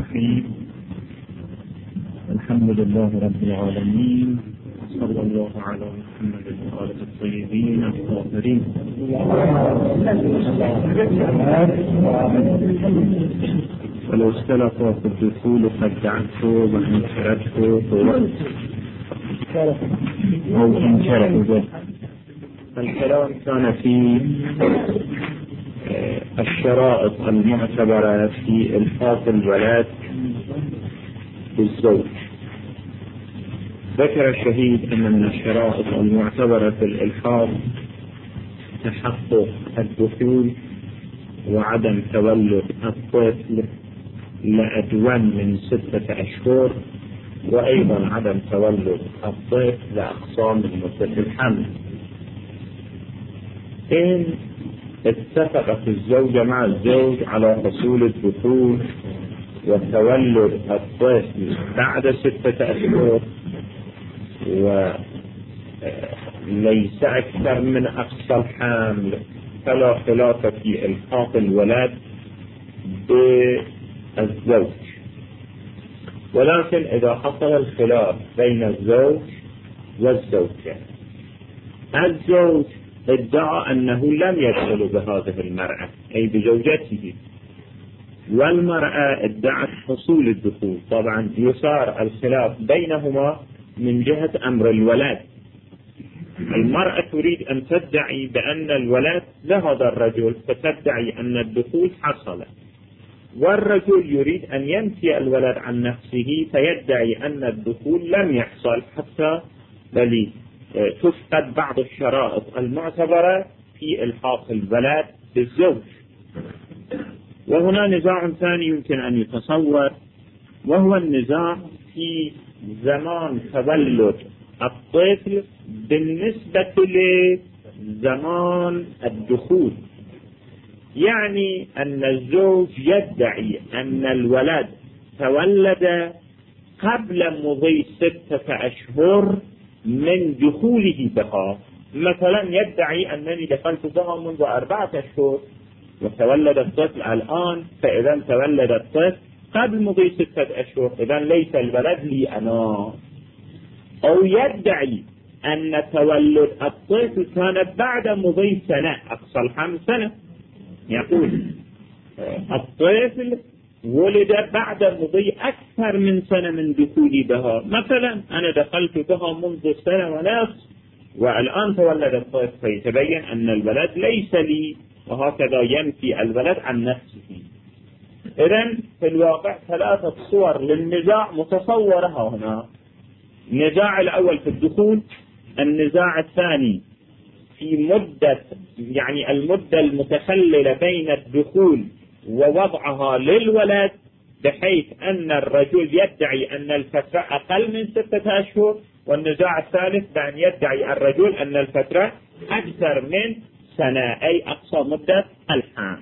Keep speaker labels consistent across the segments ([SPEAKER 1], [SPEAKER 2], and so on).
[SPEAKER 1] الرحيم. الحمد لله رب العالمين، صلى الله على محمد وآله الطيبين الطاهرين. ولو اختلف في الدخول خدعته وانكرته أو انكره. الكلام كان في الشرائط المعتبرة في إلحاق الولد بالزوج. ذكر الشهيد أن من الشرائط المعتبرة في الإلحاق تحقق الدخول وعدم تولد الطفل لأدون من 6 أشهر، وأيضا عدم تولد الطفل لأقصى من مدة الحمل. إن اتفقت الزوجة مع الزوج على حصول الدخول وتولد الطفل بعد 6 أشهر وليس أكثر من أقصى الحمل، فلا خلاف في إلحاق الولد بالزوج. ولكن إذا حصل الخلاف بين الزوج والزوجة، الزوج ادعى أنه لم يدخل بهذه المرأة أي بزوجته، والمرأة ادعت حصول الدخول. طبعا يصار الخلاف بينهما من جهة أمر الولد. المرأة تريد أن تدعي بأن الولد لهذا الرجل، فتدعي أن الدخول حصل، والرجل يريد أن ينفي الولد عن نفسه فيدعي أن الدخول لم يحصل، حتى بل تفقد بعض الشرائط المعتبرة في إلحاق الولد بالزوج. وهنا نزاع ثاني يمكن أن يتصور، وهو النزاع في زمان تولد الطفل بالنسبة لزمان الدخول. يعني أن الزوج يدعي أن الولد تولد قبل مضي 6 أشهر من دخوله بها. مثلا يدعي أنني دخلت بها منذ 4 أشهر وتولد الطفل الآن، فإذا تولد الطفل قبل مضي 6 أشهر، إذا ليس الولد لي أنا. أو يدعي أن تولد الطفل كان بعد مضي سنة، أقصى الحمل سنة. يقول الطفل ولد بعد مضي أكثر من سنة من دخولي بها، مثلا أنا دخلت بها منذ 1.5 سنة والآن تولد الطفل، فيتبين أن الولد ليس لي، وهكذا ينفي الولد عن نفسه. إذن في الواقع 3 صور للنزاع متصورة هنا. النزاع الأول في الدخول، النزاع الثاني في مدة، يعني المدة المتخللة بين الدخول ووضعها للولد، بحيث أن الرجل يدعي أن الفترة أقل من 6 أشهر، والنزاع الثالث بأن يدعي الرجل أن الفترة أكثر من سنة أي أقصى مدة الحمل.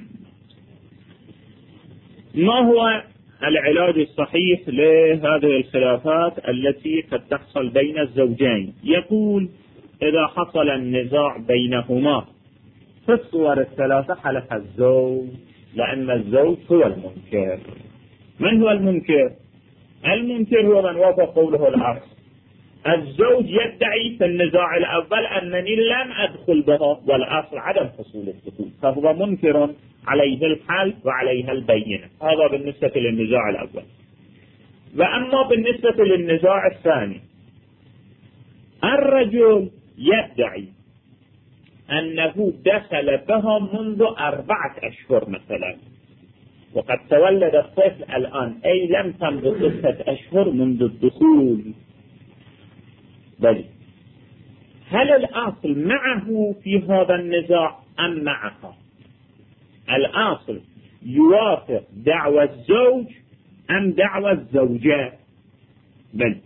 [SPEAKER 1] ما هو العلاج الصحيح لهذه الخلافات التي قد تحصل بين الزوجين؟ يقول إذا حصل النزاع بينهما في الصور ال3 حلف الزوج، لأن الزوج هو المنكر. من هو المنكر؟ المنكر هو من وافق قوله العكس. الزوج يدعي في النزاع الأول أنني لم أدخل بها، والأصل عدم حصول الدخول، فهو منكر عليه الحل وعليها البينة. هذا بالنسبة للنزاع الأول. وأما بالنسبة للنزاع الثاني، الرجل يدعي أنه دخل بها منذ 4 أشهر مثلا، وقد تولد الطفل الآن، أي لم تمض 6 أشهر منذ الدخول. بل هل الأصل معه في هذا النزاع أم معها؟ الأصل يوافق دعوى الزوج أم دعوى الزوجة؟ بل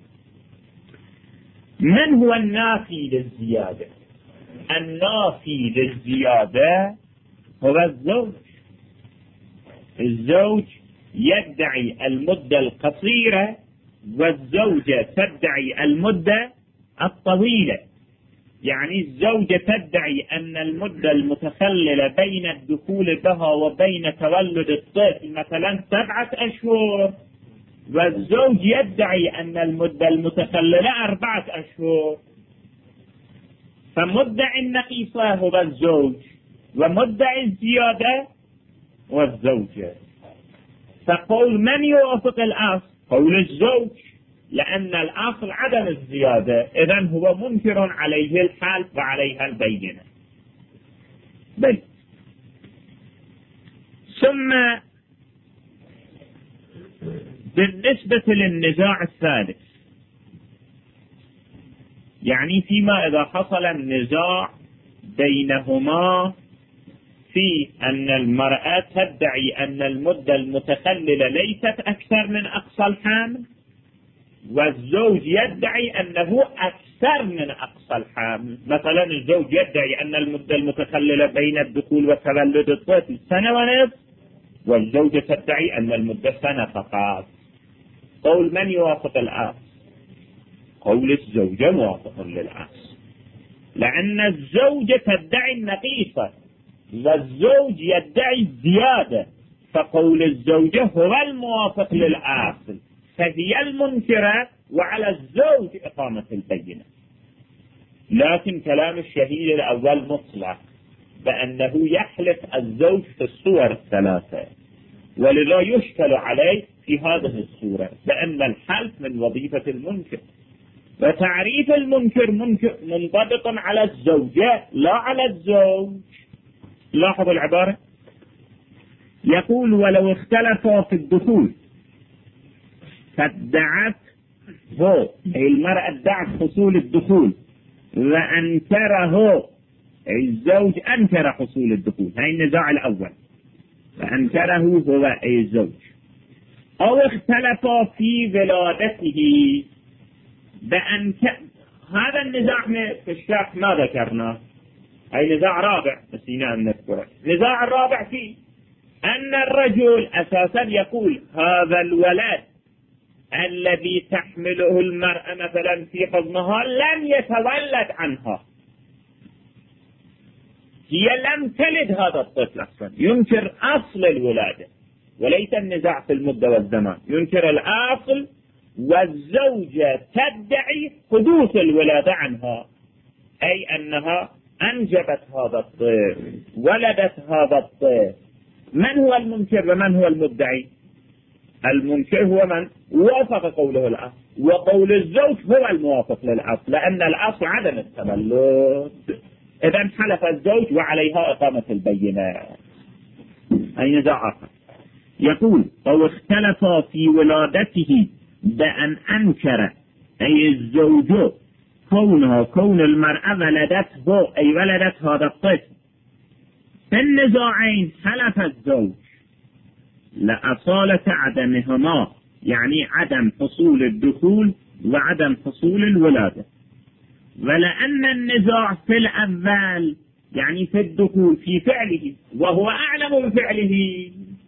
[SPEAKER 1] من هو النافي للزيادة؟ النافي للزيادة هو الزوج. الزوج يدعي المدة القصيرة، والزوجة تدعي المدة الطويلة. يعني الزوجة تدعي أن المدة المتخللة بين الدخول بها وبين تولد الطفل مثلا 7 أشهر، والزوج يدعي أن المدة المتخللة 4 أشهر، فمدعي النقيصة هو الزوج، ومدعي الزيادة والزوجة. فقول من يوافق الأصل؟ قول الزوج، لأن الأصل عدم الزيادة، إذن هو منكر عليه الحلف وعليها البينة. ثم بالنسبة للنزاع الثالث، يعني فيما إذا حصل النزاع بينهما في أن المرأة تدعي أن المدة المتخللة ليست أكثر من أقصى الحمل، والزوج يدعي أنه أكثر من أقصى الحمل. مثلا الزوج يدعي أن المدة المتخللة بين الدخول وتولد الطفل 1.5 سنة، والزوجة تدعي أن المدة 1 سنة فقط. قول من يوافق الأصل؟ قول الزوجة موافق للأصل، لأن الزوجة تدعي النقيصة والزوج يدعي الزيادة، فقول الزوجة هو الموافق للأصل، فهي المنكرة وعلى الزوج إقامة البينة. لكن كلام الشهيد الأول مطلق بأنه يحلف الزوج في الصور الثلاثة، ولذا يشكل عليه في هذه الصورة، لأن الحلف من وظيفة المنكر، وتعريف المنكر منطبق على الزوجة لا على الزوج. لاحظوا العبارة، يقول ولو اختلفوا في الدخول فادعت هو، أي المرأة ادعت حصول الدخول، وأنكره أي الزوج أنكر حصول الدخول، هاي النزاع الأول، فأنكره هو أي الزوج. أو اختلفوا في ولادته هذا النزاع في الشرح ما ذكرناه، أي نزاع رابع نسينا أن نذكره. النزاع الرابع فيه أن الرجل أساسا يقول هذا الولد الذي تحمله المرأة مثلا في حضنها لم يتولد عنها، هي لم تلد هذا الطفل أصلا، ينكر أصل الولادة وليس النزاع في المدة والزمان، ينكر الأصل، والزوجة تدعي حدوث الولادة عنها، أي أنها أنجبت هذا الطفل، ولدت هذا الطفل. من هو المنكر ومن هو المدعي؟ المنكر هو من وافق قوله الأصل، وقول الزوج هو الموافق للأصل، لأن الأصل عدم التولد. إذن حلف الزوج وعليها إقامة البينة. أي نزاع آخر يقول أو اختلف في ولادته بأن أنكر أي الزوج كون المرأة ولدته، أي ولدت هذا الطفل. في النزاعين حلف الزوج لأصالة عدمهما، يعني عدم حصول الدخول وعدم حصول الولادة، ولأن النزاع في الأول يعني في الدخول في فعله وهو أعلم بفعله،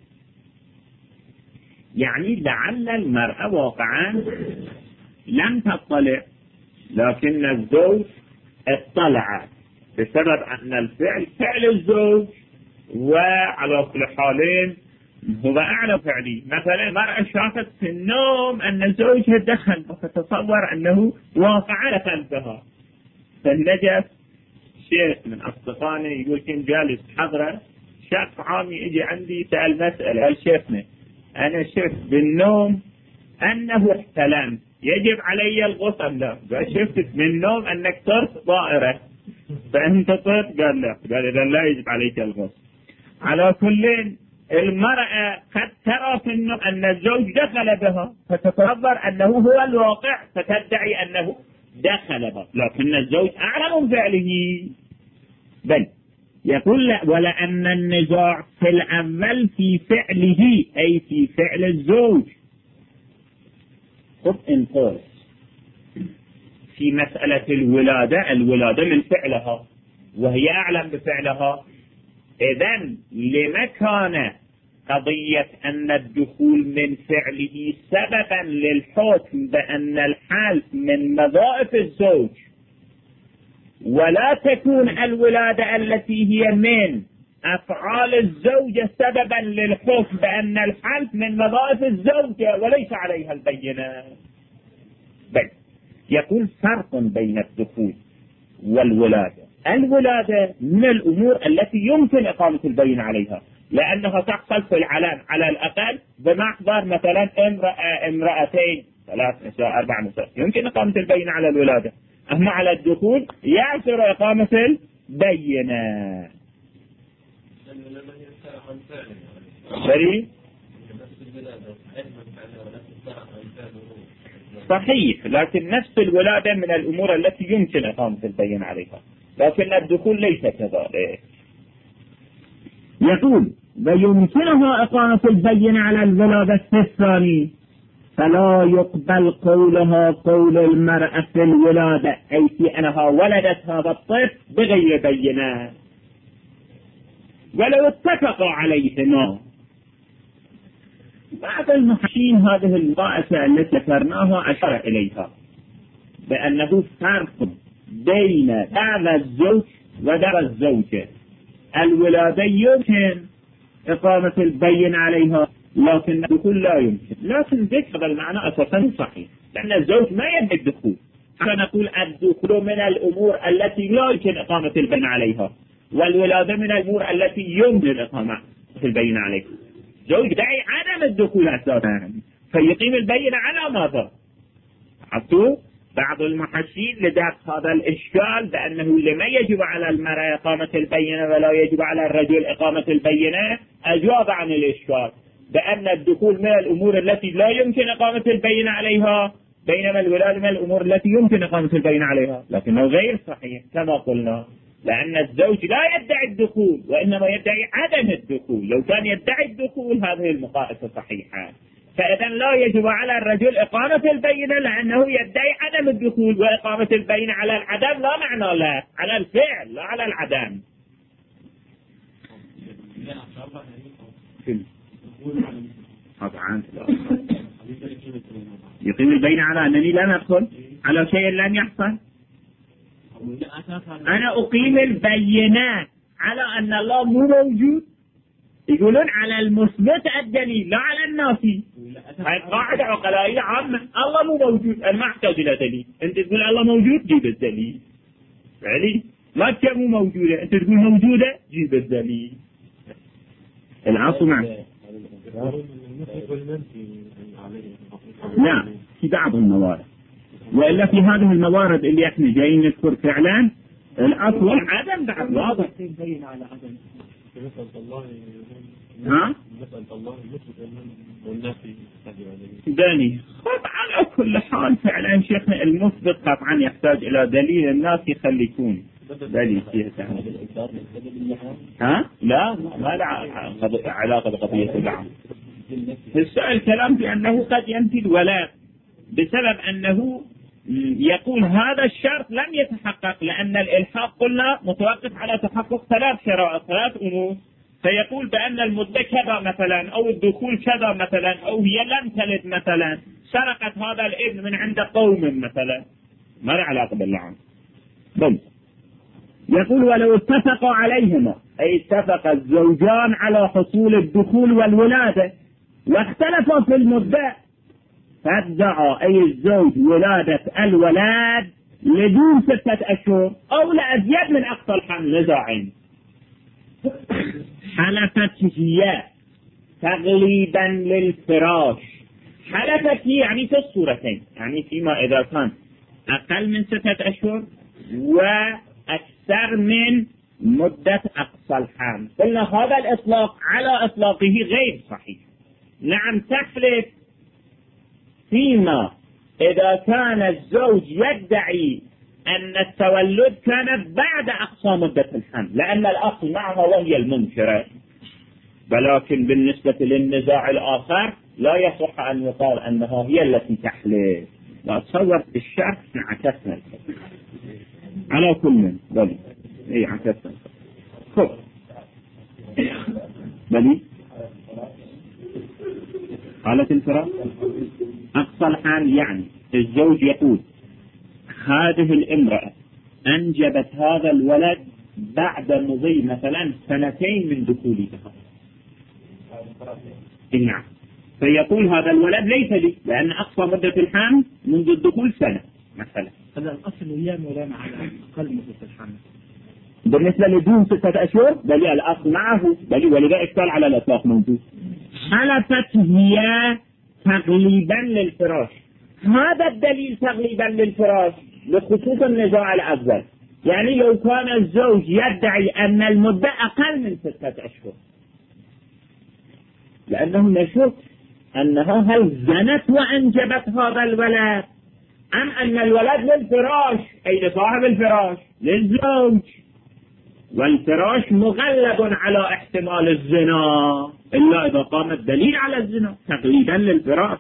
[SPEAKER 1] يعني لعل المرأة واقعا لم تطلع، لكن الزوج اطلع بسبب أن الفعل فعل الزوج، وعلى كل حالين هو أعلى فعلي. مثلا المرأة شافت في النوم أن زوجها دخل، فتتصور أنه واقع قلبها، فالنجف شيخ من أصدقائي يقول كنت جالس حضرة شخص عامي يجي عندي سأل مسألة، قال شيخنا أنا شفت بالنوم أنه احتلم، يجب علي الغسل؟ لا. قال شفت بالنوم أنك طرت طائرة فأنت طرت؟ قال لا. قال إذا لا يجب عليك الغسل. على كل المرأة قد ترى في النوم أن الزوج دخل بها فتتصور أنه هو الواقع فتدعي أنه دخل بها، لكن الزوج أعلم فعله. بل يقول ولأن النزاع في الأول في فعله، أي في فعل الزوج. خذ انقاذ في مسألة الولادة من فعلها وهي أعلم بفعلها، إذن لما كان قضية أن الدخول من فعله سببا للحكم بأن الحلف من وظائف الزوج، ولا تكون الولادة التي هي من أفعال الزوجة سببا للحكم بأن الحلف من وظائف الزوجة وليس عليها البينة. بل يقول فرق بين الدخول والولادة. الولادة من الأمور التي يمكن إقامة البينة عليها، لأنها تحصل في العلن على الأقل بمحضر مثلا امرأتين 3 نساء 4 نساء، يمكن إقامة البينة على الولادة. أما على الدخول يعسر إقامة البينة. صحيح، لكن نفس الولادة من الأمور التي يمكن إقامة البينة عليها، لكن الدخول ليس كذلك. يقول ويمكنها إقامة البينة على الولادة الثاني، فلا يقبل قولها قول المرأة في الولادة، أي في أنها ولدت هذا الطفل بغير بينة ولو اتفقوا عليهما. بعض المحشين هذه القاعدة التي ذكرناها أشار إليها بأنه فرق بين دعوى الزوج ودعوى الزوجة. الولادة يمكن إقامة البينة عليها، لكن الدخول لا يمكن. لكن ذكر المعنى أساسا صحيح، لأن الزوج ما يدعي الدخول. فنقول الدخول من الأمور التي لا يمكن إقامة البينة عليها، والولادة من الأمور التي يمكن إقامة البينة عليها. زوج يدعي عدم الدخول أساسا فيقيم البينة على ماذا؟ عطوا بعض المحشين لدرس هذا الإشكال بأنه لما يجب على المرأة إقامة البينة ولا يجب على الرجل إقامة البينة، أجاب عن الإشكال بأن الدخول من الأمور التي لا يمكن إقامة البينة عليها، بينما الولادة من الأمور التي يمكن إقامة البينة عليها. لكنه غير صحيح كما قلنا، لأن الزوج لا يدعي الدخول وإنما يدعي عدم الدخول. لو كان يدعي الدخول هذه المقايسة صحيحة، فإذا لا يجب على الرجل إقامة البينة لأنه يدعي عدم الدخول، وإقامة البينة على العدم لا معنى له، على الفعل لا على العدم. طبعا يقيم البينة على أنني لم أدخل على شيء لم يحصل. أنا أقيم البينة على أن الله مو موجود. يقولون على المثبت الدليل لا على النافي. هاي قاعدة عقلائية عامة، الله مو موجود، أنا ما أحتاج إلى دليل. أنت تقول الله موجود جيب الدليل. فعلي ما تكون مو موجودة، أنت تقول موجودة جيب الدليل. العصر معك. لا، في بعض الموارد، وإلا في هذه الموارد اللي احنا جايين نذكر فعلا الأصل عدم بعد واضح. ها؟ داني على كل حال فعلا شيخنا المثبت طبعا يحتاج إلى دليل، الناس يخليكون دليل فيها تعالى. ها؟ لا ما له علاقة بقضية العام. السؤال كلام بأنه قد ينفي الولاء بسبب أنه يقول هذا الشرط لم يتحقق، لأن الإلحاق قلنا متوقف على تحقق 3 شرائط 3 أمور، فيقول بأن المدة كذا مثلا، أو الدخول كذا مثلا، أو هي لم تلد مثلا، سرقت هذا الابن من عند قوم مثلا، ما له علاقة باللعن. بل يقول ولو اتفقوا عليهما، أي اتفق الزوجان على حصول الدخول والولادة واختلفوا في المدة، فادعى أي الزوج ولادة الولاد لدون 6 أشهر أو لأزيد من أقصى الحمل نزاعين، حلفت هي تغليبا للفراش. حلفت هي يعني في الصورتين، يعني فيما إذا كان أقل من 6 أشهر وأكثر من مدة أقصى الحمل. قلنا هذا الإطلاق على إطلاقه غير صحيح. نعم تحلف فيما إذا كان الزوج يدعي أن التولد كان بعد أقصى مدة الحمل، لأن الأصل معها وهي المنكرة. ولكن بالنسبة للنزاع الآخر لا يصح أن يقال أنها هي التي تحلف. لا تصور الشرط عكسنا على كل بلي اي عكسنا خب بلي حالة الفراق أقصى الحال، يعني الزوج يقول هذه الامرأة أنجبت هذا الولد بعد مضي مثلا 2 من دخولها. نعم، فيقول هذا الولد ليس لي، لأن أقصى مدة الحمل منذ الدخول سنة مثلا.
[SPEAKER 2] هذا الأصل هي مولانا على أقل مدة الحمل
[SPEAKER 1] بالنسبة لدون 6 أشهر بل الأصل معه، بل ولذلك قال على الإطلاق موجود. حلفت هي تغليبا للفراش. هذا الدليل تغليبا للفراش لخصوص النزاع الأول. يعني لو كان الزوج يدعي أن المدة أقل من 6 أشهر، لأنه نشك أنها هل زنت وأنجبت هذا الولد أم أن الولد للفراش، أي لصاحب الفراش للزوج، والفراش مغلب على احتمال الزنا إلا إذا قام الدليل على الزنا تقليدا للفراش.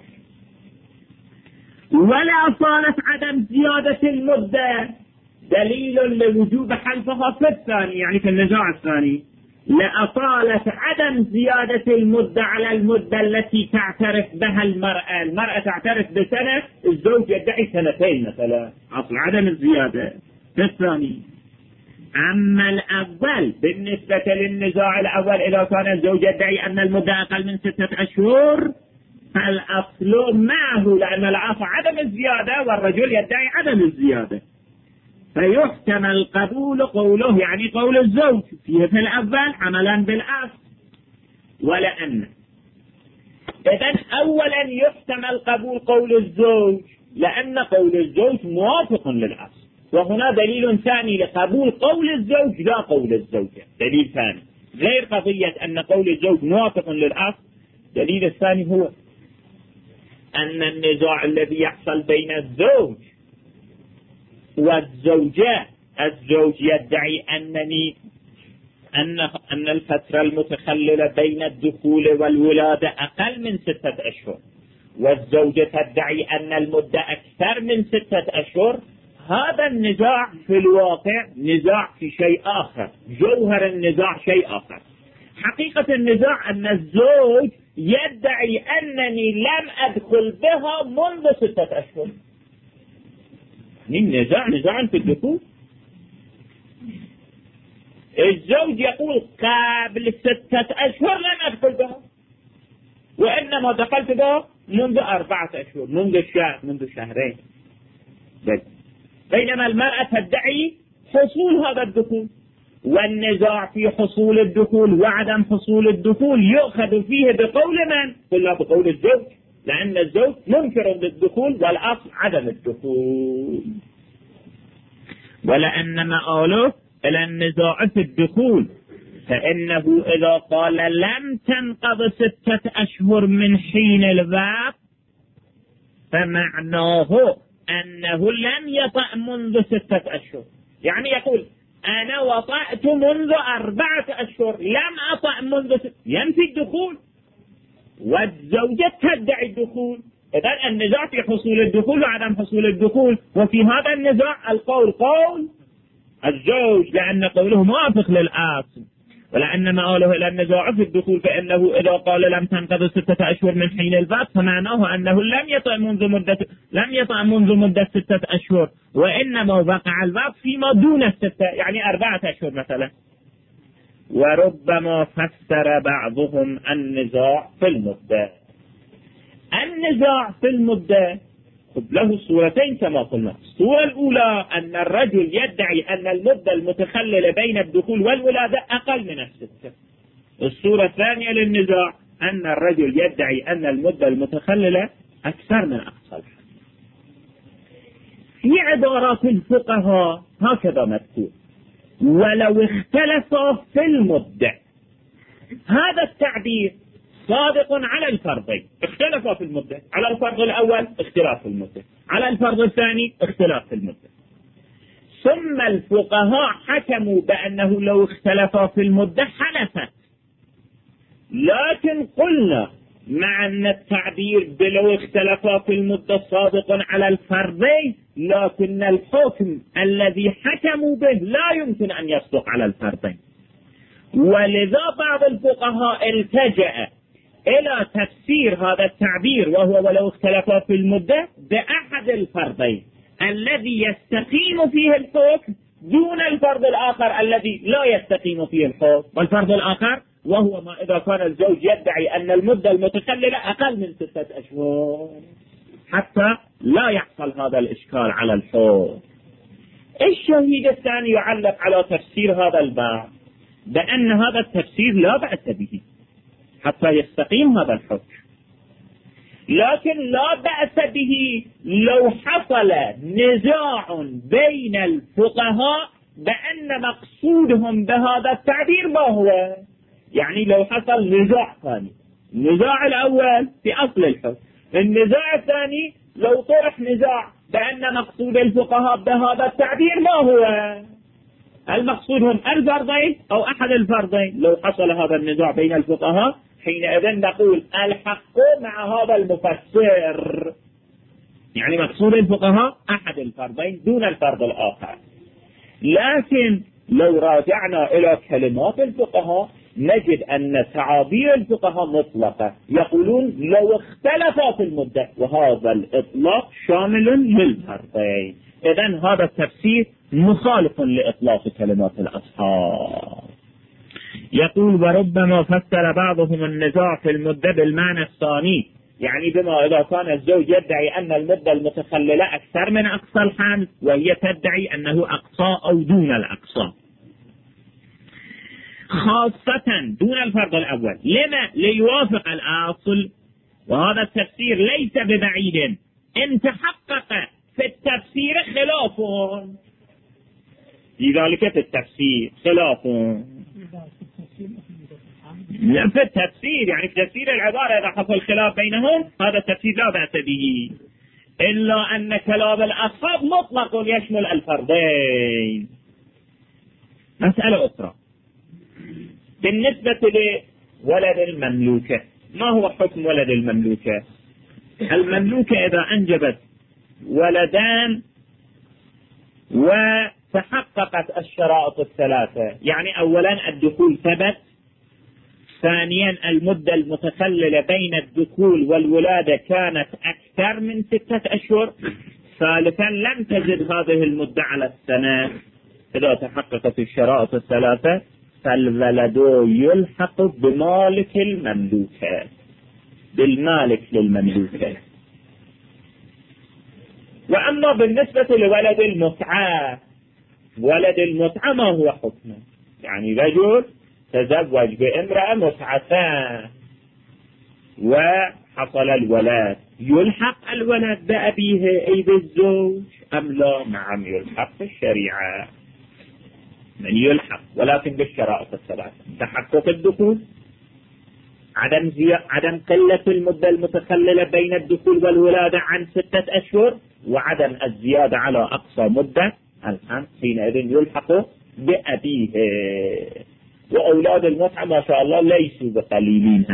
[SPEAKER 1] ولا صالت عدم زيادة المدة دليل لوجوب حلفها في الثاني، يعني في النزاع الثاني. لأطالت عدم زيادة المدة على المدة التي تعترف بها المرأة تعترف ب1 الزوج يدعي 2 مثلا، أصل عدم الزيادة في الثاني. أما الأول بالنسبة للنزاع الأول إذا كان الزوج يدعي أن المدة أقل من 6 أشهر فالأصل معه، لأن الأصل عدم الزيادة والرجل يدعي عدم الزيادة، فيحتمل قبول قوله، يعني قول الزوج فيه في الأول عملا بالأصل. ولأن إذن أولا يحتمل قبول قول الزوج لأن قول الزوج موافق للأصل، وهنا دليل ثاني لقبول قول الزوج لا قول الزوجة، دليل ثاني غير قضية أن قول الزوج موافق للأصل. دليل الثاني هو أن النزاع الذي يحصل بين الزوج والزوجة، الزوج يدعي أن الفترة المتخللة بين الدخول والولادة أقل من 6 أشهر، والزوجة تدعي أن المدة أكثر من 6 أشهر. هذا النزاع في الواقع نزاع في شيء آخر، جوهر النزاع شيء آخر. حقيقة النزاع أن الزوج يدعي أنني لم أدخل بها منذ 6 أشهر. نزاع في الدخول. الزوج يقول قبل 6 أشهر لم أدخل بها، وإنما دخلت بها منذ 4 أشهر، منذ شهرين. بينما المرأة تدعي حصول هذا الدخول. والنزاع في حصول الدخول وعدم حصول الدخول يؤخذ فيه بقول من؟ قلنا بقول الزوج، لأن الزوج منكر للدخول والأصل عدم الدخول. ولأن مآله إلى النزاع في الدخول، فإنه إذا قال لم تنقض 6 أشهر من حين الوقت فمعناه أنه لم يطأ منذ 6 أشهر. يعني يقول أنا وطأت منذ 4 أشهر لم أطأ منذ ينفي الدخول، والزوجة تدعي الدخول. إذن النزاع في حصول الدخول وعدم حصول الدخول، وفي هذا النزاع القول قول الزوج لأن قوله موافق للأصل. ولأن مآله إلى النزاع في الدخول فإنه إذا قال لم تنقض 6 أشهر من حين البعث فمعناه أنه لم يطأ منذ مدة 6 أشهر، وإنما وقع البعث فيما دون 6، يعني 4 أشهر مثلا. وربما فسر بعضهم النزاع في المدة. النزاع في المدة له صورتين كما قلنا. الصورة الأولى أن الرجل يدعي أن المدة المتخللة بين الدخول والولادة أقل من 6. الصورة الثانية للنزاع أن الرجل يدعي أن المدة المتخللة أكثر من أقصى الحد. في عبارات الفقهاء هكذا مكتوب: ولو اختلفوا في المدة. هذا التعبير صادق على الفرضين، اختلفوا في المدة. على الفرض الأول اختلاف في المدة، على الفرض الثاني اختلاف في المدة. ثم الفقهاء حكموا بأنه لو اختلفوا في المدة حلفت. لكن قلنا مع أن التعبير بلو اختلفوا في المدة صادق على الفرضين، لكن الحكم الذي حكموا به لا يمكن أن يصدق على الفرضين. ولذا بعض الفقهاء التجأ إلى تفسير هذا التعبير وهو ولو اختلفوا في المدة بأحد الفرضين الذي يستقيم فيه الحكم دون الفرض الآخر الذي لا يستقيم فيه الحكم. والفرض الآخر وهو ما إذا كان الزوج يدعي أن المدة المتخللة أقل من 6 أشهر، حتى لا يحصل هذا الإشكال على الحكم. الشهيد الثاني يعلق على تفسير هذا الباب بأن هذا التفسير لا بأس به حتى يستقيم هذا الحكم، لكن لا بأس به لو حصل نزاع بين الفقهاء بأن مقصودهم بهذا التعبير ما هو. يعني لو حصل نزاع ثاني، النزاع الأول في أصل الحكم، النزاع الثاني لو طرح نزاع بأن مقصود الفقهاء بهذا التعبير ما هو، المقصود هم الفرضين أو أحد الفرضين. لو حصل هذا النزاع بين الفقهاء حينئذ نقول الحق مع هذا المفسر، يعني مقصود الفقهاء أحد الفرضين دون الفرض الآخر. لكن لو راجعنا إلى كلمات الفقهاء نجد أن تعابير الفقهاء مطلقة، يقولون لو اختلفت المدة، وهذا الإطلاق شامل للفرضين. إذن هذا التفسير مخالف لإطلاق كلمات الأصحاب. يقول وربما فسر بعضهم النزاع في المدة بالمعنى الثاني، يعني بما إذا كان الزوج يدعي أن المدة المتخللة أكثر من أقصى الحمل وهي تدعي أنه أقصى أو دون الأقصى، خاصة دون الفرض الأول. لما؟ ليوافق الأصل. وهذا التفسير ليس ببعيد إن تحقق في التفسير خلاف، لذلك في التفسير خلاف في التفسير، يعني في تفسير العبارة إذا حصل خلاف بينهم هذا التفسير لا بأس به، إلا أن كلام الأصحاب مطلق يشمل الفرضين. مسألة أخرى بالنسبة لولد المملوكة، ما هو حكم ولد المملوكة؟ المملوكة إذا أنجبت ولدان وتحققت الشرائط الثلاثة، يعني أولا الدخول ثبت، ثانيا المدة المتخللة بين الدخول والولادة كانت أكثر من 6 أشهر، ثالثا لم تزد هذه المدة على السنة. إذا تحققت الشرائط الثلاثة فالولد يلحق بمالك المملوكة، بالمالك للمملوكة. وأما بالنسبة لولد المتعة، ولد المتعة ما هو حكمه؟ يعني رجل تزوج بامرأة متعتان وحصل الولد، يلحق الولد بأبيه أي بالزوج أم لا؟ نعم يلحق بالشريعة، من يلحق، ولكن بالشرائط الثلاثة: تحقق الدخول، عدم قلة المدة المتخللة بين الدخول والولادة عن 6 أشهر، وعدم الزيادة على أقصى مدة الحمل، حينئذ يلحق بأبيه. وأولاد المتعة ما شاء الله ليسوا بقليلين.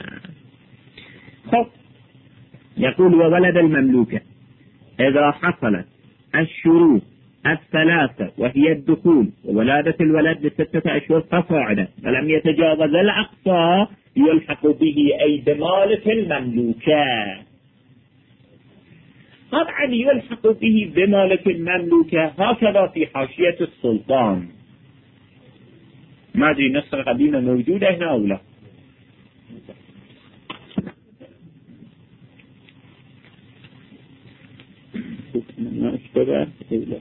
[SPEAKER 1] يقول وولد المملوكة إذا حصلت الشروط الثلاثة وهي الدخول وولادة الولد ل6 أشهر فصاعدا فلم يتجاوز الأقصى يلحق به أي بمالك المملوكة. طبعا يلحق به بمالك المملوكة هكذا في حاشية السلطان. ما أدري نسخة قديمة موجودة هنا أو لا؟ ما اشتبه إلا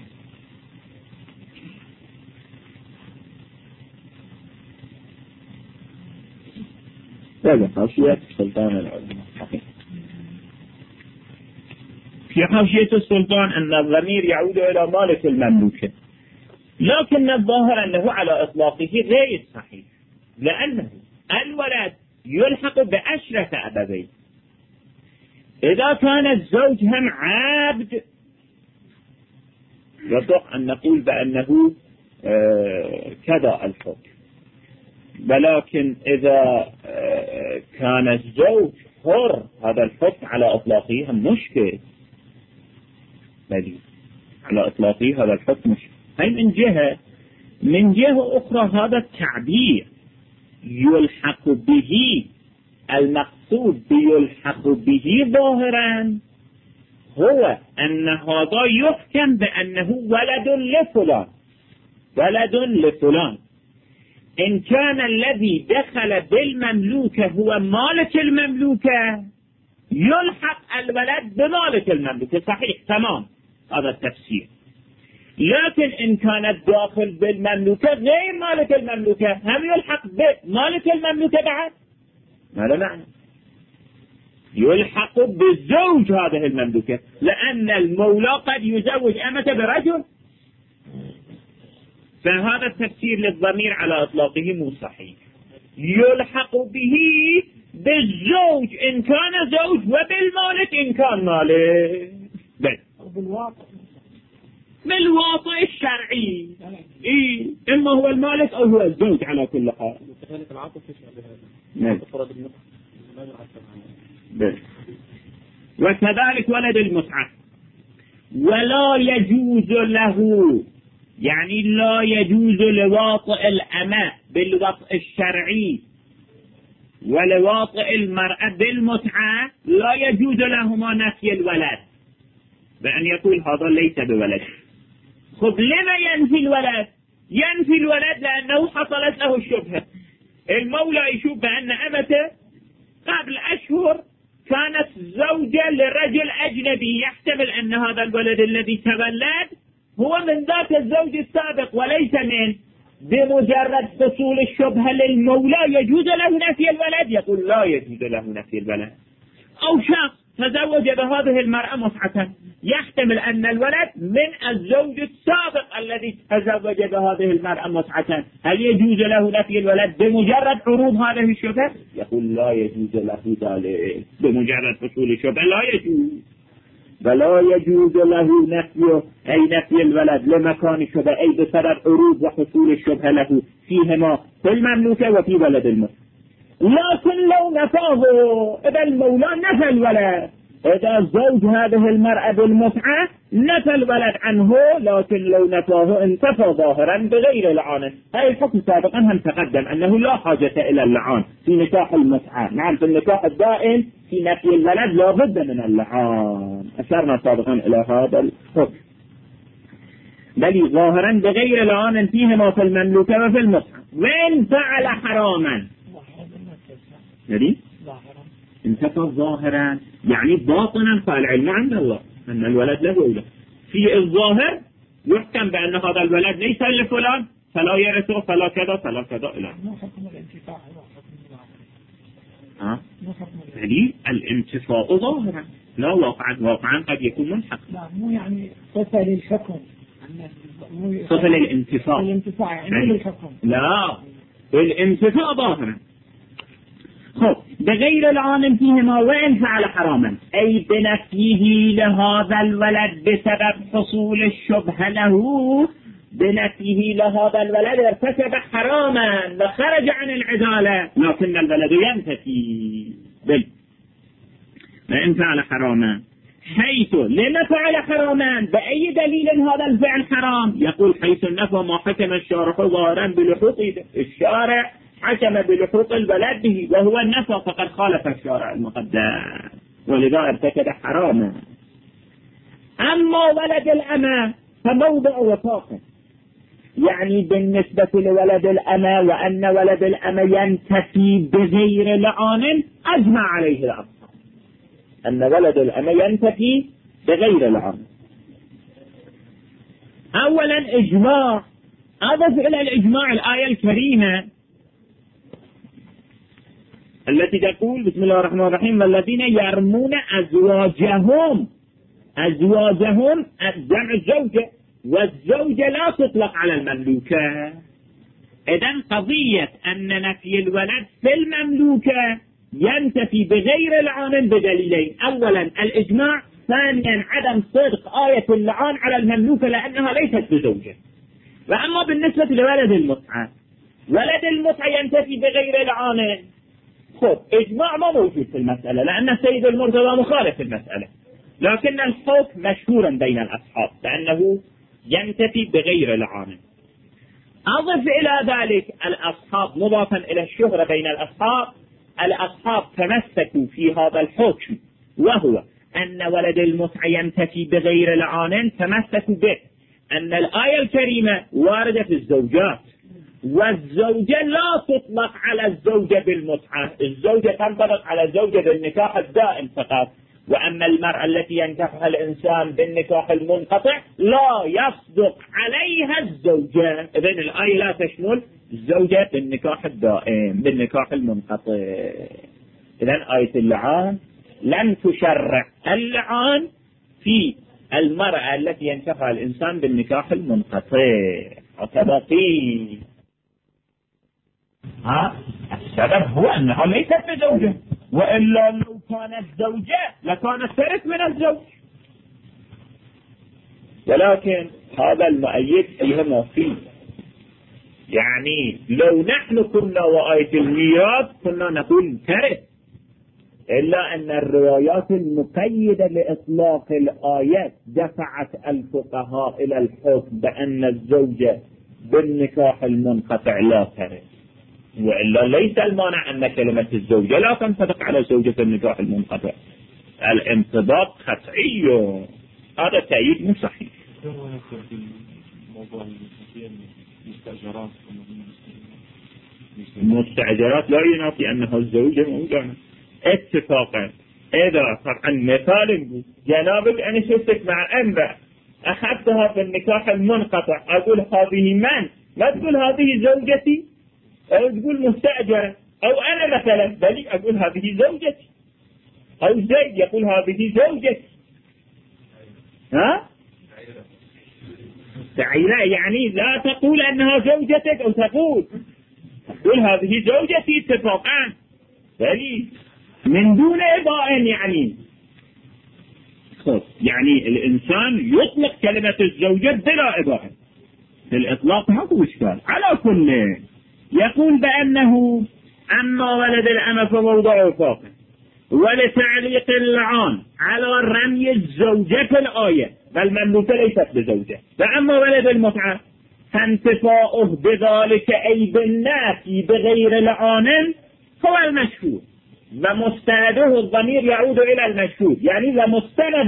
[SPEAKER 1] هذا حاشية السلطان العلماء. في حاشية السلطان أن الضمير يعود إلى مالك المملوكة، لكن الظاهر أنه على إطلاقه غير صحيح، لأنه الولد يلحق بأشرف أبوين. إذا كان الزوج هم عبد يصح أن نقول بأنه كذا الحكم، ولكن إذا كان الزوج حر هذا الحكم على إطلاقه هم مشكل، على إطلاقه هذا الحكم مشكل. هاي من جهة أخرى هذا التعبير يلحق به، المقصود بيلحق به ظاهرا هو أن هذا يحكم بأنه ولد لفلان، ولد لفلان، إن كان الذي دخل بالمملوكة هو مالك المملوكة يلحق الولد بمالك المملوكة. صحيح، تمام، هذا التفسير. لكن إن كان الداخل بالمملوكة غير مالك المملوكة هم يلحق بمالك المملوكة بعد؟ ماذا معنى؟ يلحق بالزوج هذه المملوكة، لأن المولى قد يزوج أمته برجل. فهذا التفسير للضمير على إطلاقه مو صحيح. يلحق به بالزوج إن كان زوج وبالمالك إن كان مالك. بالواطئ الشرعي إما هو المالك أو هو الزوج على كل حال. وكذلك ولد المتعة. ولا يجوز له، يعني لا يجوز لواطئ الأمة بالوطئ الشرعي ولواطئ المرأة بالمتعة لا يجوز لهما نفي الولد، بأن يقول هذا ليس بولد. خب لما ينفي الولد؟ ينفي الولد لأنه حصلت له الشبهة. المولى يشوف بأن أمته قبل أشهر كانت زوجة لرجل أجنبي، يحتمل أن هذا الولد الذي تولد هو من ذات الزوج السابق وليس من. بمجرد حصول الشبهة للمولى يجوز له نفي الولد؟ يقول لا يجوز له نفي الولد. أو شخص تزوج بهذه المرأة متعة، يحتمل أن الولد من الزوج السابق الذي تزوج بهذه المرأة متعة، هل يجوز له نفي الولد بمجرد عروض هذه الشبهة؟ يقول لا يجوز له ذلك بمجرد حصول الشبهة، لا يجوز. فلا يجوز له نفيه، أي نفي الولد لمكان الشبهة، أي بسبب عروض وحصول الشبهة له فيهما في المملوكة وفي ولد المتعة. لكن لو نفاه، إذا المولى نفى الولد، إذا زوج هذه المرأة بالمتعة نفى الولد عنه، لكن لو نفاه انتفى ظاهرا بغير لعان. هذا الحكم سابقا هم تقدم أنه لا حاجة إلى اللعان في نكاح المتعة. نعم، في النكاح الدائم في نفي الولد لا بد من اللعان، أشرنا سابقا إلى هذا الحكم. بل ظاهرا بغير لعان فيهما في المملوكة وفي المتعة. وإن فعل حراما، يعني انتفى ظاهرا، يعني باطنا فالعلم عند الله أن الولد له أولى. في الظاهر يحكم بأن هذا الولد ليس لفلان فلا يرثه فلا كذا فلا كذا إلى. يعني الانتفاء ظاهرا لا واقعا قد يكون منحق.
[SPEAKER 2] لا، مو يعني صفة للحكم،
[SPEAKER 1] صفة للانتفاء
[SPEAKER 2] يعني للحكم.
[SPEAKER 1] لا، الانتفاء ظاهرا. خب بغير العالم فيهما وإن فعل حراما، أي بنفيه لهذا الولد بسبب حصول الشبهة له، بنفيه لهذا الولد ارتكب حراما وخرج عن العدالة، لكن الولد ينتفي وإن فعل حراما. حيث لما فعل حراما؟ بأي دليل هذا الفعل حرام؟ يقول حيث النفى ما حكم الشارع ظاهرا بلحوق الشارع، حكم بلحوق الولد به، وهو النفى فقد خالف الشارع المقدس ولذا ارتكب حراما. أما ولد الأمة فموضع وفاق، يعني بالنسبة لولد الأمة وأن ولد الأمة ينتفي بغير لعان أجمع عليه الأصحاب أن ولد الأمة ينتفي بغير لعان. أولا إجماع، أضف إلى الإجماع الآية الكريمة التي تقول بسم الله الرحمن الرحيم والذين يرمون أزواجهم جمع الزوجة، والزوجة لا تطلق على المملوكة. إذن قضية أن نفي الولد في المملوكة ينتفي بغير لعان بدليلين: أولا الإجماع، ثانيا عدم صدق آية اللعان على المملوكة لأنها ليست بزوجة. وأما بالنسبة لولد المتعة، ولد المتعة ينتفي بغير لعان. خب إجماع ما موجود في المسألة لأن السيد المرتضى مخالف في المسألة، لكن الحكم مشهورا بين الأصحاب لأنه ينتفي بغير لعان. أضف إلى ذلك الأصحاب مضافا إلى الشهرة بين الأصحاب تمسكوا في هذا الحكم، وهو أن ولد المتعة ينتفي بغير لعان، تمسكوا به أن الآية الكريمة واردة في الزوجات، والزوجة لا تطلق على الزوجة بالمتعة، الزوجة تنطبق على الزوجة بالنكاح الدائم فقط، وأما المرأة التي ينكحها الإنسان بالنكاح المنقطع لا يصدق عليها الزوجة. إذن الآية لا تشمل الزوجة بالنكاح الدائم بالنكاح المنقطع. إذن آية اللعان لم تشرع اللعان في المرأة التي ينكحها الإنسان بالنكاح المنقطع. وتبقي السبب هو أنها ليست بزوجة، وإلا لو كانت زوجة لكانت ترث من الزوج، ولكن هذا المؤيد فيها ما فيه. يعني لو نحن كنا وآية الميراث كنا نقول ترث، إلا أن الروايات المقيدة لإطلاق الآيات دفعت الفقهاء إلى الحكم بأن الزوجة بالنكاح المنقطع لا ترث، وإلا ليس المانع أن كلمة الزوجة لا تنطبق على زوجة النكاح المنقطع. الانطباق خطئي، هذا تأييد مو صحيح. مستأجرات لا ينافي أنها الزوجة موجودة اتفاقا. إذا طبعا مثال جنابك أنا شفتك مع أنبا أخذتها بالنكاح المنقطع، أقول هذه من؟ لا تقول هذه زوجتي، أو تقول مستأجرة، أو أنا مثلا بلي أقول هذه زوجتي، أو زيد يقول هذه زوجتي. سعيرة يعني لا تقول أنها زوجتك، أو تقول هذه زوجتي اتفاقا بلي من دون إضاء. يعني الإنسان يطلق كلمة الزوجة بلا إضاء، في الإطلاق هذا إشكال. على كل يقول بأنه أما ولد الأمة فموضع وفاق، ولتعليق اللعان على رمي الزوجة في الآية بل مملوكة ليست بزوجة. فأما ولد المتعة فانتفاؤه بذلك أي بالنافي بغير لعان هو المشهور، ومستنده الضمير يعود إلى المشهور، يعني لمستند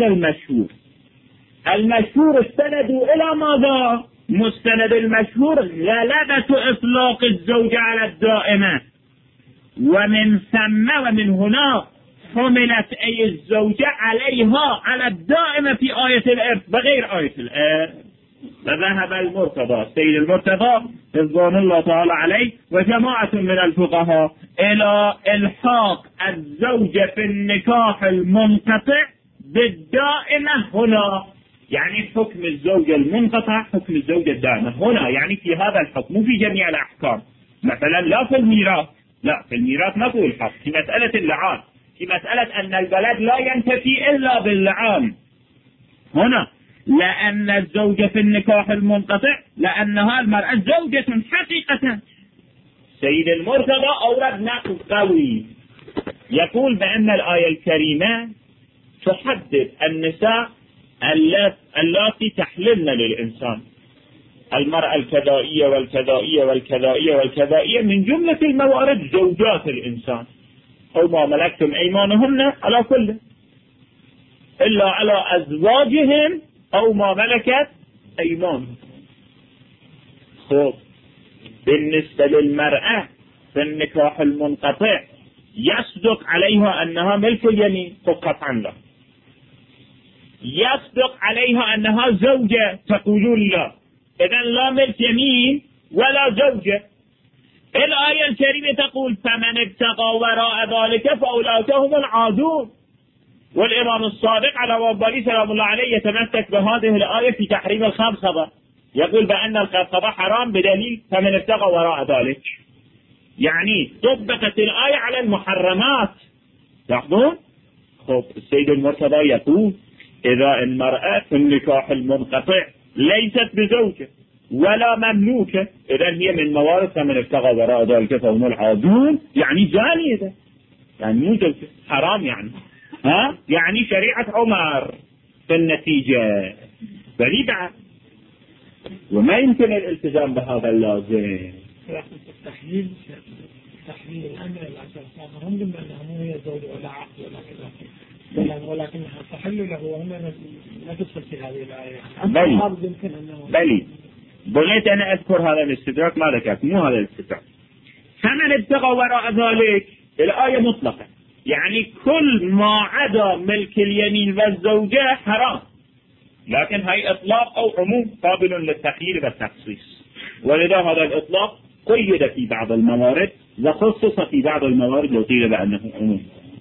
[SPEAKER 1] المشهور استندوا إلى ماذا؟ مستند المشهور غلبة إطلاق الزوجة على الدائمة، ومن ثم ومن هنا حملت أي الزوجة عليها على الدائمة في آية الإرث بغير آية الإرث. فذهب المرتضى سيد المرتضى رضوان الله تعالى عليه وجماعة من الفقهاء إلى إلحاق الزوجة في النكاح المنقطع بالدائمة هنا، يعني حكم الزوجة المنقطع حكم الزوجة الدائمة هنا، يعني في هذا الحكم مو في جميع الأحكام. مثلا لا في الميراث، لا في الميراث نقول الحق في مسألة اللعان، في مسألة أن البلد لا ينتفي إلا باللعان هنا، لأن الزوجة في النكاح المنقطع لأنها المرأة زوجة حقيقة. سيد المرتضى أورد نقل قوي يقول بأن الآية الكريمة تحدد النساء اللاتي تحللن للإنسان، المرأة الكذائية والكذائية والكذائية والكذائية من جملة الموارد زوجات الإنسان، أو ما ملكتم أيمانهن على كل إلا على أزواجهم أو ما ملكت أيمانهم. بالنسبة للمرأة في النكاح المنقطع يصدق عليها أنها ملك اليمين قطعا له، يصدق عليها أنها زوجة تقولون لا، إذن لا ملك يمين ولا زوجة. الآية الكريمة تقول فمن ابتغى وراء ذلك فأولئك هم العادون، والإمام الصادق على وابالي سلام الله عليه يتمسك بهذه الآية في تحريم الخبخبة، يقول بأن الخبخبة حرام بدليل فمن ابتغى وراء ذلك، يعني طبقت الآية على المحرمات. لاحظون. السيد المرتضى يقول إذا المرأة في النكاح المنقطع ليست بزوجة ولا مملوكة إذن هي من موارث فمن ابتغى وراء ذلك فهم العادون، يعني جانية، يعني مو زوجة حرام، يعني شريعة عمر في النتيجة بريدة، وما يمكن الالتزام بهذا اللازم.
[SPEAKER 2] تحليل الأمر العشر هم بأنها مو هي زوجة ولا عقد ولا كذا. ولكنها تحل له وهم لا تدخل في هذه الآية.
[SPEAKER 1] بلي بغيت أنا أذكر هذا الاستدراك ما ذكرت، مو هذا الاستدراك. فمن ابتغى وراء ذلك الآية مطلقة، يعني كل ما عدا ملك اليمين والزوجة حرام، لكن هي إطلاق أو عموم قابل للتخيير والتخصيص، ولذا هذا الإطلاق قيد في بعض الموارد وخصص في بعض الموارد وقيل بأنه عموم.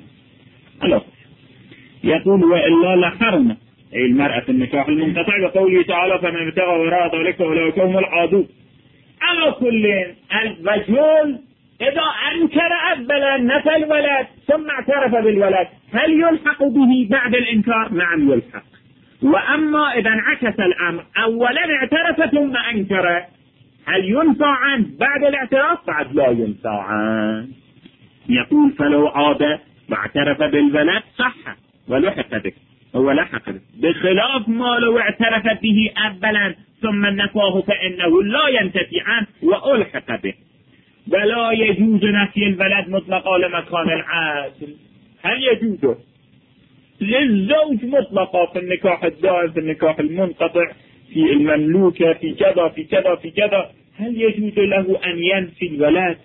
[SPEAKER 1] يقول وإلا لحرم أي المرأة في النكاح المنقطع، وقوله تعالى فمن ابتغى وراء ذلك أولئك هم العادون. على كل الرجل إذا أنكر أولا نفى الولد ثم اعترف بالولد هل يلحق به بعد الإنكار؟ نعم يلحق. وأما إذا انعكس الأمر أولا اعترف ثم أنكر هل ينفع عنه بعد الاعتراف؟ بعد لا ينفع عنه. يقول فلو عاد واعترف بالولد صح ولحق به، هو لحق به، بخلاف ما لو اعترف به أولا ثم نفاه فإنه لا ينتفي عنه وألحق به. ولا يجوز نفي الولد مطلقا لمكان العاقل. هل يجوز للزوج مطلقا في النكاح الدائم، في النكاح المنقطع، في المملوكة، في كذا في كذا في كذا، هل يجوز له أن ينفي الولد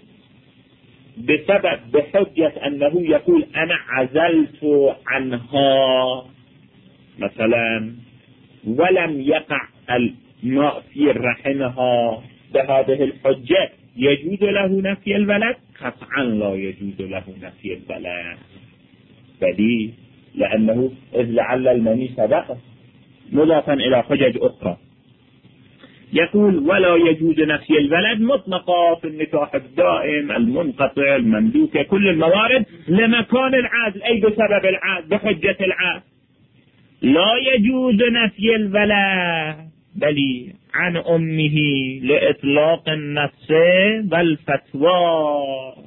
[SPEAKER 1] بحجة أنه يقول أنا عزلت عنها مثلا ولم يقع الماء في رحمها بهذه الحجة، يجوز له نفي الولد؟ قطعا لا يجوز له نفي الولد. بلي لأنه إذ لعل المني سبقه مضافا إلى حجج أخرى. يقول ولا يجوز نفي الولد مطلقا في النكاح الدائم المنقطع المملوك كل الموارد لمكان العازل، أي بسبب العازل بحجة العازل. لا يجوز نفي الولد بل عن أمه لإطلاق النص والفتوى،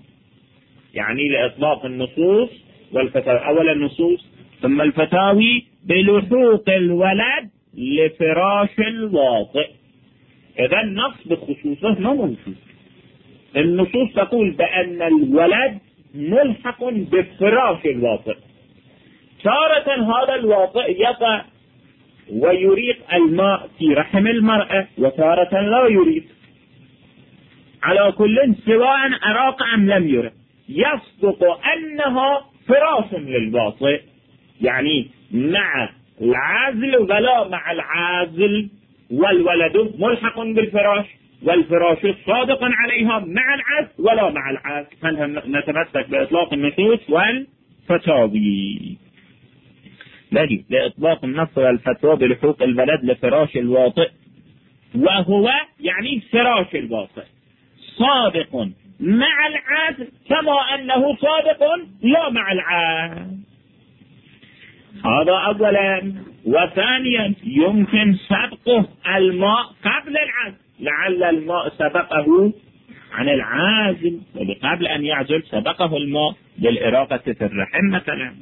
[SPEAKER 1] يعني لإطلاق النصوص والفتوى، أولا النصوص ثم الفتاوي بلحوق الولد لفراش الواطئ. إذا النص بخصوصه ما موجود. النصوص تقول بأن الولد ملحق بفراش الواطئ، تارة هذا الواطئ يقع ويريق الماء في رحم المرأة وتارة لا يريق، على كل سواء أراق أم لم يرق يصدق أنها فراش للواطئ، يعني مع العازل ولا مع العازل، والولد ملحق بالفراش والفراش صادق عليها مع العازل ولا مع العازل. فنتمسك بإطلاق النصوص والفتاوي بل لإطلاق النص والفتوى بلحوق الولد لفراش الواطئ، وهو يعني فراش الواطئ صادق مع العازل كما أنه صادق لا مع العازل. هذا أولا. وثانيا يمكن سبقه الماء قبل العازل، لعل الماء سبقه عن العازل وقبل أن يعزل سبقه الماء للإراقة في الرحم مثلا.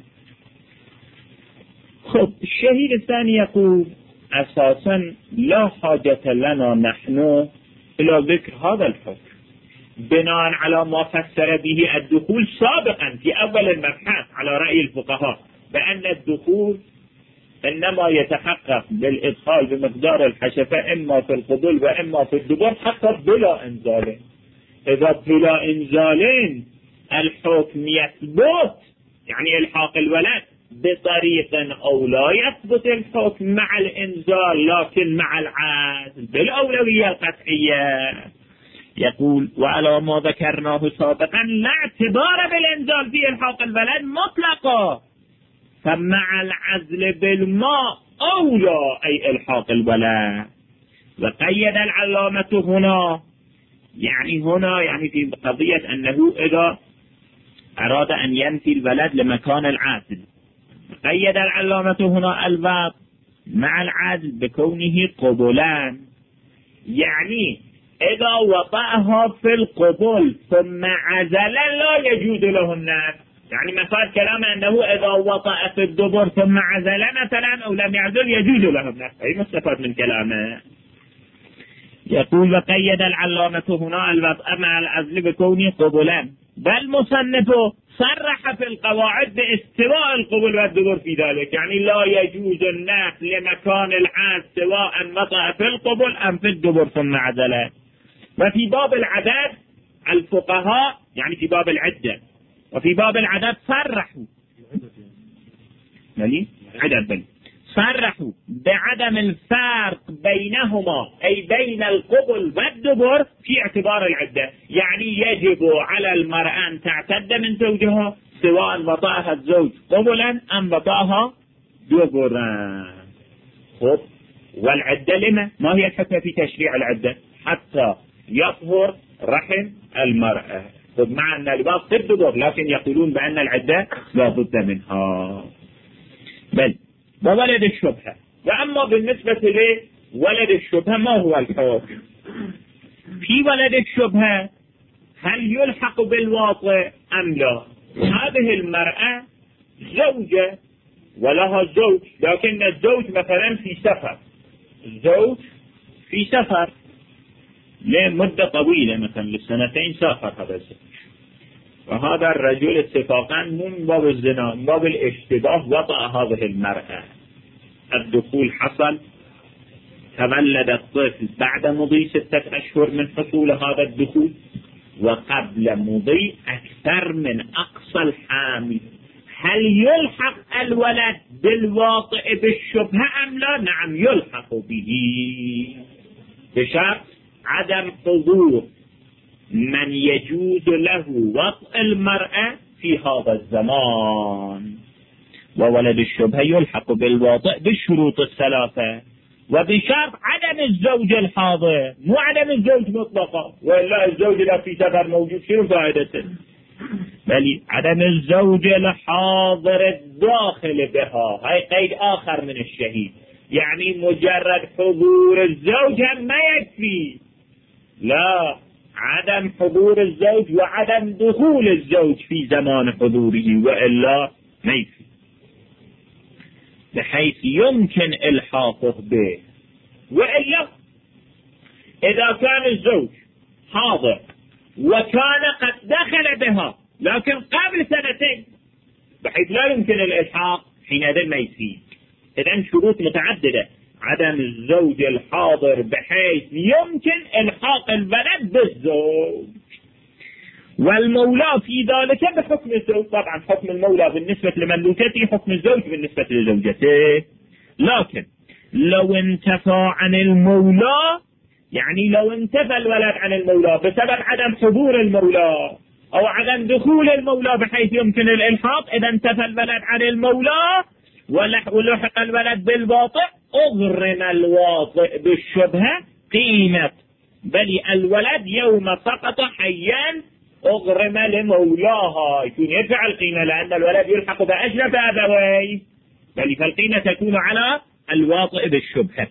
[SPEAKER 1] خب الشهيد الثاني يقول أساسا لا حاجة لنا نحن إلى ذكر هذا الحكم بناء على ما فسر به الدخول سابقا في أول المبحث على رأي الفقهاء بأن الدخول إنما يتحقق بالإدخال بمقدار الحشفة إما في القبول وإما في الدبر حتى بلا إنزال. إذا بلا إنزالين الحكم يثبت، يعني الحاق الولد بطريق أو لا يثبت الحكم مع الإنزال لكن مع العازل بالأولوية القطعية. يقول وعلى ما ذكرناه سابقا لا اعتبار بالإنزال في الحاق الولد مطلقا، فمع العزل بالماء أولى أي الحاق الولد. وقيد العلامة هنا يعني في قضية أنه إذا أراد أن ينفي الولد لمكان العازل، قيد العلامة هنا الباب مع العازل بكونه قبولان، يعني إذا وطأها في القبول ثم عزل لا يجوز له النفي. يعني مثال كلام أنه إذا وطأ في الدبر ثم عزل مثلا أو لم يعزل يجوز له النفي، أي مستفاد من كلامه. يقول وقيد العلامة هنا الوطأ مع العزل بكونه قبولان، بل مصنفه صرح في القواعد باستواء القبل والدبر في ذلك، يعني لا يجوز النقل لمكان العاد سواء وطأ في القبل أم في الدبر ثم عدله. وفي باب العدد الفقهاء، يعني في باب العدة وفي باب العدد صرحوا صرحوا بعدم الفرق بينهما، أي بين القبل والدبر في اعتبار العدة. يعني يجب على المرأة أن تعتد من زوجها سواء وطأها الزوج قبلا أم وطأها دبرا. والعدة لما؟ ما هي الحكمة في تشريع العدة؟ حتى يطهر رحم المرأة. مع أن البعض في الدبر لكن يقولون بأن العدة لا بد منها. بل وولد الشبهة. وأما بالنسبة لولد الشبهة ما هو الحكم؟ في ولد الشبهة هل يلحق بالواطئ أم لا؟ هذه المرأة زوجة ولها زوج، لكن الزوج مثلا في سفر، الزوج في سفر لمدة طويلة مثلا للسنتين سافر هذا الزوج، وهذا الرجل اتفاقا من باب الزنا من باب الاشتباه وطأ هذه المرأة. الدخول حصل، تولد الطفل بعد مضي 6 أشهر من حصول هذا الدخول وقبل مضي أكثر من أقصى الحامل. هل يلحق الولد بالواطئ بالشبهة أم لا؟ نعم يلحق به بشرط عدم حضور من يجوز له وطئ المرأة في هذا الزمان. وولد الشبهة يلحق بالواطئ بالشروط الثلاثة وبشرط عدم الزوج الحاضر، مو عدم الزوج مطلقا، وإلا الزوج لا في سفر موجود شنو فائدته؟ بل عدم الزوج الحاضر الداخل بها، هاي قيد آخر من الشهيد. يعني مجرد حضور الزوج ما يكفي، لا، عدم حضور الزوج وعدم دخول الزوج في زمان حضوره وإلا ما يكفي، بحيث يمكن الحاقه به. وإلا إذا كان الزوج حاضر وكان قد دخل بها لكن قبل 2 بحيث لا يمكن الإلحاق، حينئذ ما يفيد. إذن شروط متعددة: عدم الزوج الحاضر بحيث يمكن إلحاق الولد بالزوج، والمولى في ذلك بحكم الزوج. طبعا حكم المولى بالنسبة لمملوكته حكم الزوج بالنسبة لزوجته، لكن لو انتفى عن المولى، يعني لو انتفى الولد عن المولى بسبب عدم حضور المولى أو عدم دخول المولى بحيث يمكن الإلحاق، إذا انتفى الولد عن المولى ولحق الولد بالواطئ، أغرم الواطئ بالشبهة قيمة بل الولد يوم سقط حيا أغرم لمولاها، يكون يدفع القيمة لأن الولد يلحق بأجنب أبويه، بل فالقيمة تكون على الواطئ بالشبهة.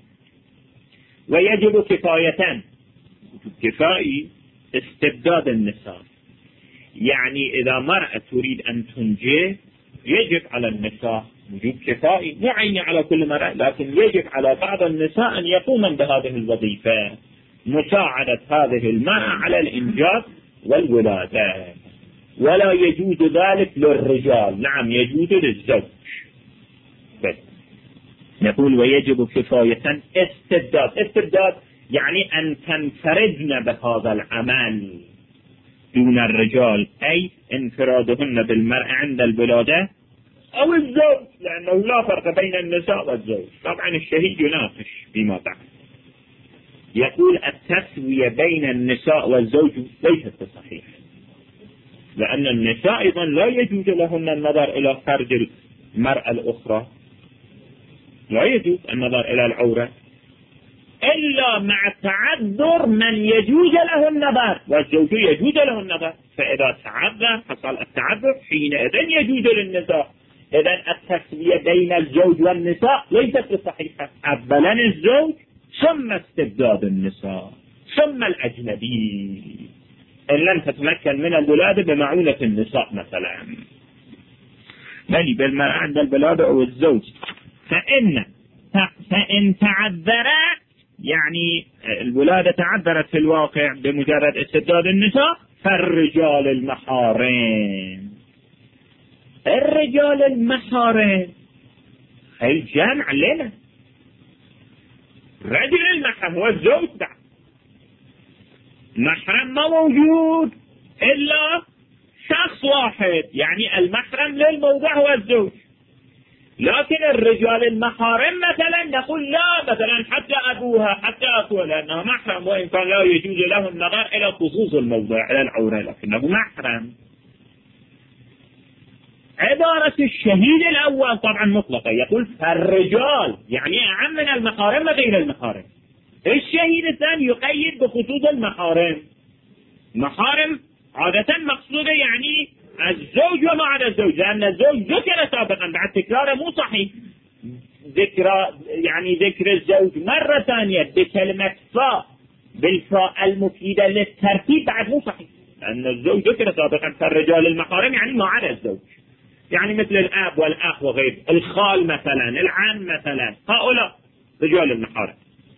[SPEAKER 1] ويجب كفاية، كفائي استبداد النساء، يعني إذا مرأة تريد أن تنجب يجب على النساء وجوب كفائي، مو عيني على كل مرأة، لكن يجب على بعض النساء أن يقومن بهذه الوظيفة، مساعدة هذه المرأة على الإنجاب والولادة، ولا يجوز ذلك للرجال، نعم يجوز للزوج بس. نقول ويجب كفاية استبداد يعني أن تنفردن بهذا العمل دون الرجال، أي انفرادهن بالمرأة عند الولادة أو الزوج، لأنه لا فرق بين النساء والزوج. طبعا الشهيد يناقش فيما بعد، يقول التسوية بين النساء والزوج ليست صحيحة، لأن النساء أيضا لا يجوز لهن النظر إلى فرج المرأة الأخرى، لا يجوز النظر إلى العورة إلا مع تعذر من يجوز له النظر، والزوج يجوز له النظر، فإذا تعذر حصل التعذر حينئذ يجوز للنساء. إذن التسوية بين الزوج والنساء ليست صحيحة، أولا الزوج ثم استبداد النساء ثم الأجنبي إن لم تتمكن من الولادة بمعونة النساء مثلا، بل بالمرأة عند الولادة أو الزوج. فإن تعذر، يعني الولادة تعذرت في الواقع بمجرد استبداد النساء، فالرجال المحارم الرجال المحارم الجمع لنا، رجل المحرم هو الزوج بعد، محرم ما موجود إلا شخص واحد، يعني المحرم للموضع هو الزوج. لكن الرجال المحارم مثلا نقول لا، مثلا حتى أبوها حتى أخوها لأنها محرم، وإن كان لا يجوز له النظر إلى خصوص الموضع إلى العورة لكنه محرم. عبارة الشهيد الأول طبعا مطلقة، يقول الرجال يعني أعم من المحارم وغير المحارم. الشهيد الثاني يقيد بخصوص المحارم. محارم عادة مقصودة يعني الزوج وما عدا الزوج، لأن الزوج ذكر سابقا بعد تكراره مو صحيح، ذكر الزوج مرة ثانية بكلمة فاء بالفاء المفيدة للترتيب بعد مو صحيح، لأن الزوج ذكر سابقا. فالرجال المحارم يعني ما عدا الزوج، يعني مثل الأب والأخ وغيره، الخال مثلا، العم مثلا، هؤلاء رجال المحارم.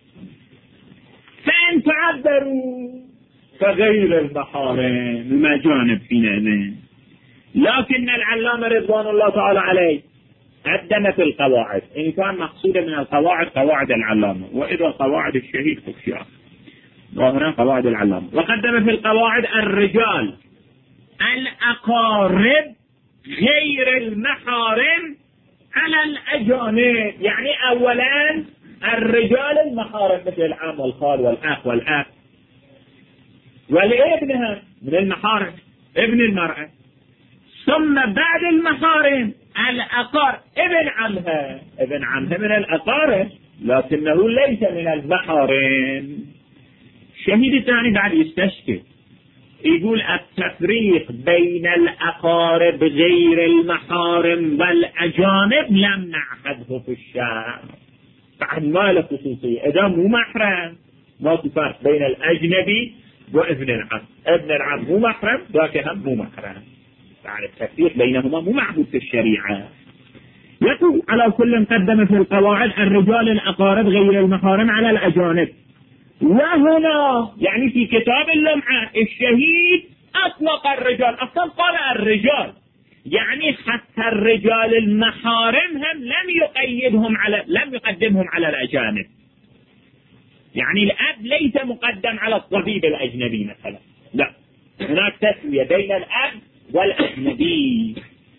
[SPEAKER 1] فإن تعذروا فغير المحارم المجانب حينئذ. لكن العلامة رضوان الله تعالى عليه قدم في القواعد، إن كان مقصودا من القواعد قواعد العلامة، وإذا قواعد الشهيد خفيات ظاهرا قواعد العلامة، وقدم في القواعد الرجال الأقارب غير المحارم على الأجانب. يعني أولا الرجال المحارم مثل العم والخال والأخ والأخ والابنها من المحارم، ابن المرأة. ثم بعد المحارم الأقارب، ابن عمها من الأقارب لكنه ليس من المحارم. الشهيد الثاني بعد يستشكل، يقول التفريق بين الأقارب غير المحارم والأجانب لم نعهده في الشرع، بعد ما له خصوصية. إذا مو محرم ما في فرق بين الأجنبي وابن العم، ابن العم مو محرم ذاك هم مو محرم، يعني التفريق بينهما مو معهود في الشريعة. يقول على كل قدم في القواعد الرجال الأقارب غير المحارم على الأجانب. وهنا يعني في كتاب اللمعة الشهيد أطلق الرجال، أصلا قال الرجال، يعني حتى الرجال المحارم هم لم يقدمهم على الأجانب. يعني الأب ليس مقدم على الطبيب الأجنبي مثلا، لا، هناك تسوية بين الأب والأجنبي.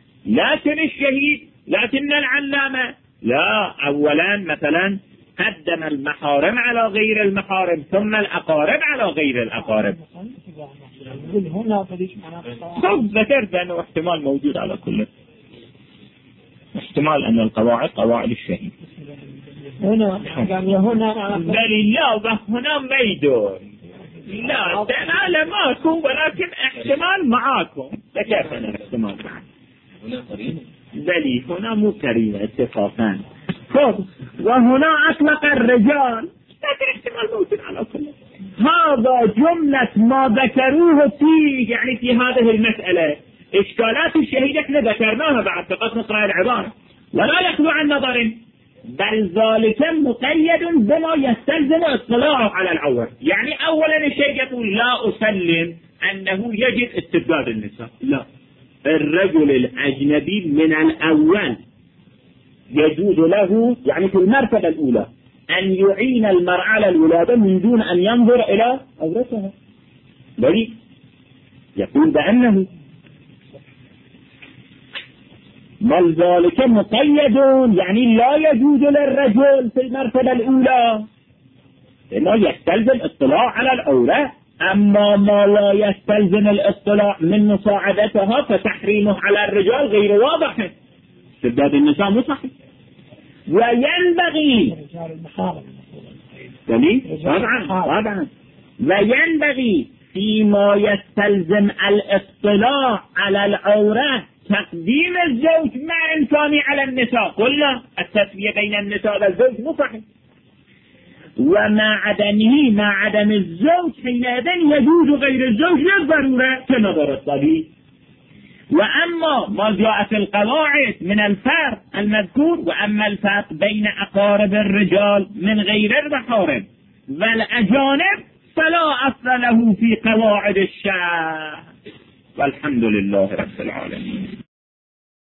[SPEAKER 1] لكن العلامة لا، أولا مثلا قدم المحارم على غير المحارم ثم الأقارب على غير الأقارب. ذكرت أنه احتمال موجود على كل احتمال أن القواعد قواعد الشهيد. هنا ما يدور، لا دلالة ماكو، ولكن احتمال معاكم. فكيف أنا احتمال بلي هنا مو كريمة اتفاقا. وهنا أطلق الرجال، لكن احتمال موجود على كل. هذا جملة ما ذكروه فيه، يعني في هذه المسألة إشكالات الشهيد احنا ذكرناها بعد، فقط نقرأ العبارة ولا يخلو عن نظر، بل ذلك مقيد بما يستلزم اطلاعه على العورة. يعني أولا الشيء يقول لا أسلم أنه يجب استبداد النساء، لا، الرجل الأجنبي من الأول يجوز له يعني في المرتبة الأولى أن يعين المرأة على الولادة من دون أن ينظر إلى عورتها، بل يقول بأنه بل ذلك مقيد، يعني لا يجوز للرجل في المرتبة الأولى إنه يستلزم اطلاع على العورة. أما ما لا يستلزم الاطلاع من مساعدتها فتحريمه على الرجال غير واضح، استبداد النساء مو صحيح. وينبغي وينبغي فيما يستلزم الاطلاع على العورة تقديم الزوج مع إمكانه على النساء. قلنا التسوية بين النساء والزوج مو صحيح، ومع عدمه مع عدم الزوج حينئذ يجوز غير الزوج للضرورة كنظر الطبيب. وأما ما جاء في القواعد من الفرق المذكور، وأما الفرق بين أقارب الرجال من غير المحارم والأجانب فلا أصل له في قواعد الشرع، والحمد لله رب العالمين.